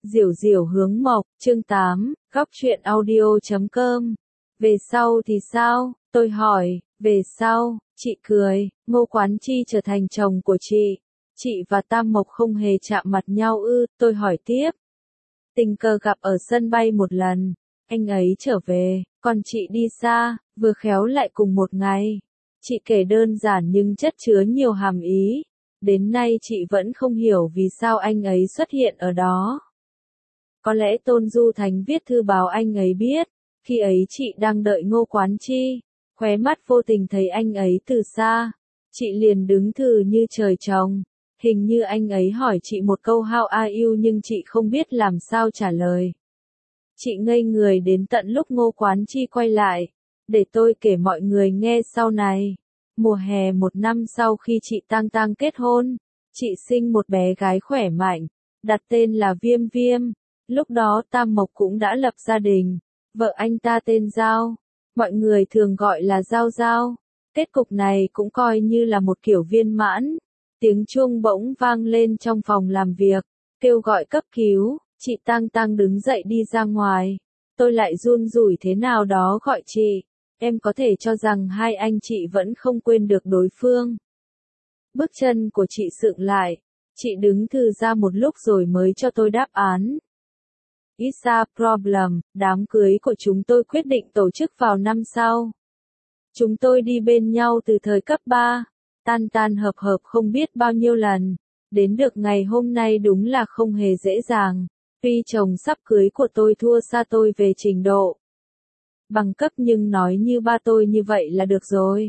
Diểu diểu hướng mộc, chương 8, góc truyện audio.com. Về sau thì sao? Tôi hỏi, về sau, chị cười, Ngô Quán Chi trở thành chồng của chị. Chị và Tam Mộc không hề chạm mặt nhau ư? Tôi hỏi tiếp. Tình cờ gặp ở sân bay một lần, anh ấy trở về, còn chị đi xa, vừa khéo lại cùng một ngày. Chị kể đơn giản nhưng chất chứa nhiều hàm ý. Đến nay chị vẫn không hiểu vì sao anh ấy xuất hiện ở đó. Có lẽ Tôn Du Thánh viết thư báo anh ấy biết, khi ấy chị đang đợi Ngô Quán Chi, khóe mắt vô tình thấy anh ấy từ xa. Chị liền đứng thừ như trời trồng, hình như anh ấy hỏi chị một câu how are you nhưng chị không biết làm sao trả lời. Chị ngây người đến tận lúc Ngô Quán Chi quay lại, để tôi kể mọi người nghe sau này. Mùa hè một năm sau khi chị Tang Tang kết hôn, chị sinh một bé gái khỏe mạnh, đặt tên là Viêm Viêm. Lúc đó Tam Mộc cũng đã lập gia đình, vợ anh ta tên Giao, mọi người thường gọi là Giao Giao. Kết cục này cũng coi như là một kiểu viên mãn. Tiếng chuông bỗng vang lên trong phòng làm việc, kêu gọi cấp cứu, chị Tang Tang đứng dậy đi ra ngoài. Tôi lại run rủi thế nào đó gọi chị, em có thể cho rằng hai anh chị vẫn không quên được đối phương. Bước chân của chị sượng lại, chị đứng thừ ra một lúc rồi mới cho tôi đáp án. It's a problem, đám cưới của chúng tôi quyết định tổ chức vào năm sau. Chúng tôi đi bên nhau từ thời cấp 3, tan tan hợp hợp không biết bao nhiêu lần. Đến được ngày hôm nay đúng là không hề dễ dàng, vì chồng sắp cưới của tôi thua xa tôi về trình độ bằng cấp nhưng nói như ba tôi như vậy là được rồi.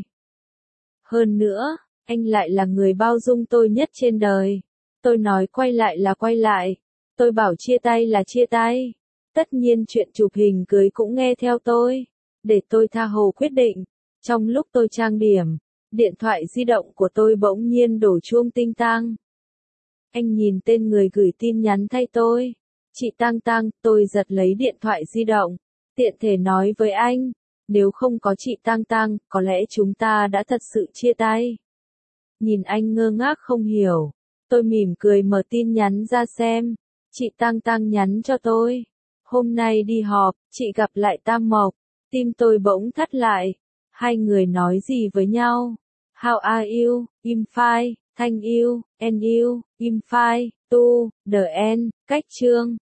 Hơn nữa, anh lại là người bao dung tôi nhất trên đời. Tôi nói quay lại là quay lại. Tôi bảo chia tay là chia tay. Tất nhiên chuyện chụp hình cưới cũng nghe theo tôi. Để tôi tha hồ quyết định. Trong lúc tôi trang điểm, điện thoại di động của tôi bỗng nhiên đổ chuông tinh tang. Anh nhìn tên người gửi tin nhắn thay tôi. Chị Tang Tang, tôi giật lấy điện thoại di động. Tiện thể nói với anh, nếu không có chị Tang Tang, có lẽ chúng ta đã thật sự chia tay. Nhìn anh ngơ ngác không hiểu, tôi mỉm cười mở tin nhắn ra xem. Chị Tang Tang nhắn cho tôi. Hôm nay đi họp, chị gặp lại Tam Mộc. Tim tôi bỗng thắt lại. Hai người nói gì với nhau? How are you? I'm fine, thank you, and you, I'm fine, to, the end, cách chương.